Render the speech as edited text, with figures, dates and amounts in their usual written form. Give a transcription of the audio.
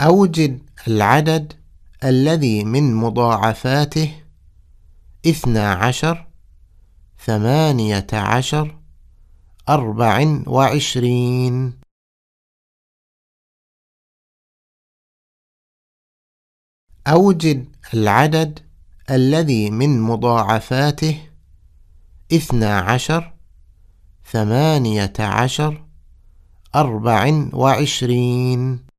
أوجد العدد الذي من مضاعفاته 12 18 24. أوجد العدد الذي من مضاعفاته 12 18 24.